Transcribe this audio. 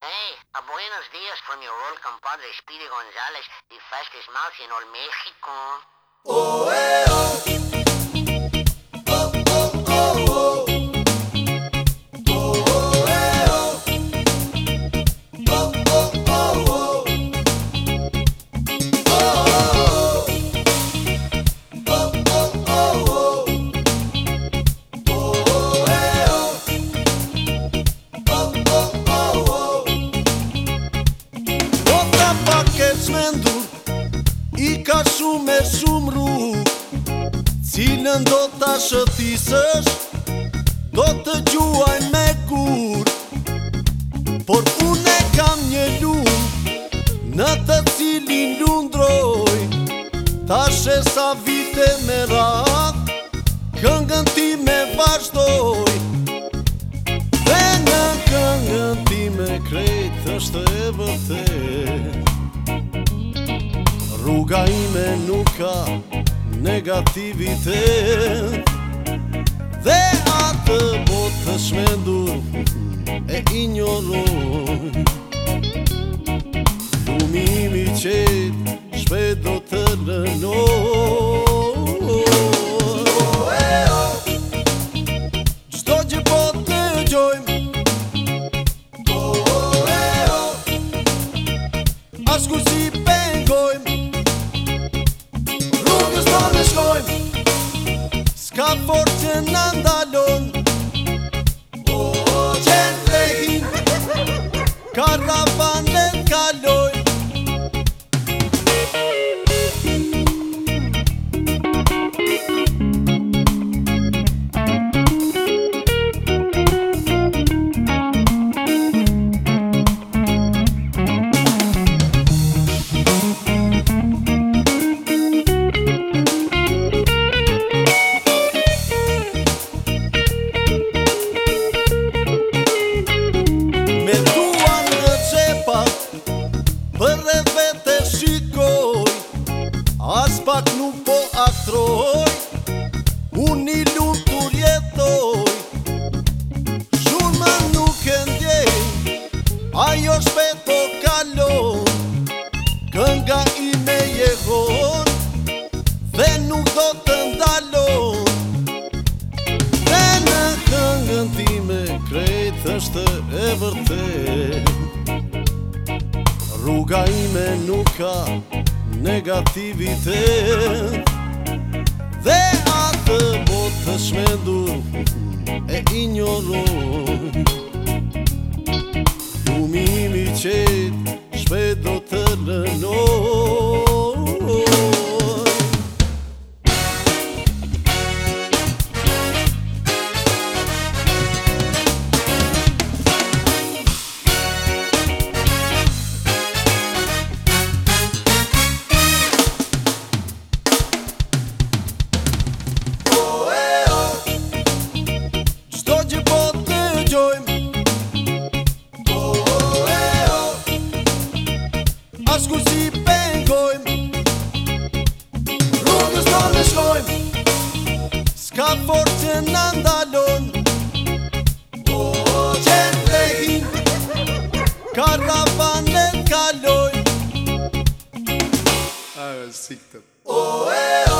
Hey, buenos días from your old compadre Speedy González, the fastest mouth in all Mexico. Oh, eh, oh. Oh, oh, oh, oh. Oh, oh, eh, oh. Oh, oh, oh, oh. Oh, oh, oh. Oh, oh, oh, oh. Oh, eh, oh. Oh, oh, oh, oh. Ota paket s'mendur I ka shumë e shumë rrugë, cilën do ta shëtisësh, do të gjuajnë me gur. Por unë e kam një lumë, në të cilin lundroj, tashe sa vite me radhë, këngën ti me vazhdoj. Dhe në këngën ti me krejt është e vërtet. Rruga ime nuk ka negativitet, dhe atë botë të shmendur e injoroj. Lumi im I qetë shpejt do të lënoj. Çdo gjë po të gjojmë, askush si pengojmë, s'ka fort që na ndalon. Qenë lehin, karavanet kalojnë. As pak nuk po aktroj, unë I lumtur jetoj. Shurma nuk e ndjej, ajo shpejt po kalon. Kënga ime jegon, dhe nuk do të ndalon. Dhe në këngën time krejt është e vërtet. Rruga ime nuk ka negativitet, dhe atë botë të shmendur e injoroj. Lumi im I qetë shpejt do të lënoj. Askush si pengojmë, rrugës do në shkojmë, s'ka fort që na ndalon. Qenë lehin, karavanet kalojnë. Ah, siktet.